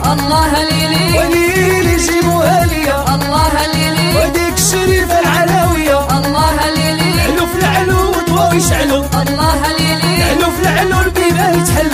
الله ليلي وليلي جيبوها ليا الله ليلي وديك الشريفة العلوية الله ليلي علو في العلو وضوء يشعلو الله ليلي علو في العلو البيبان يتحلو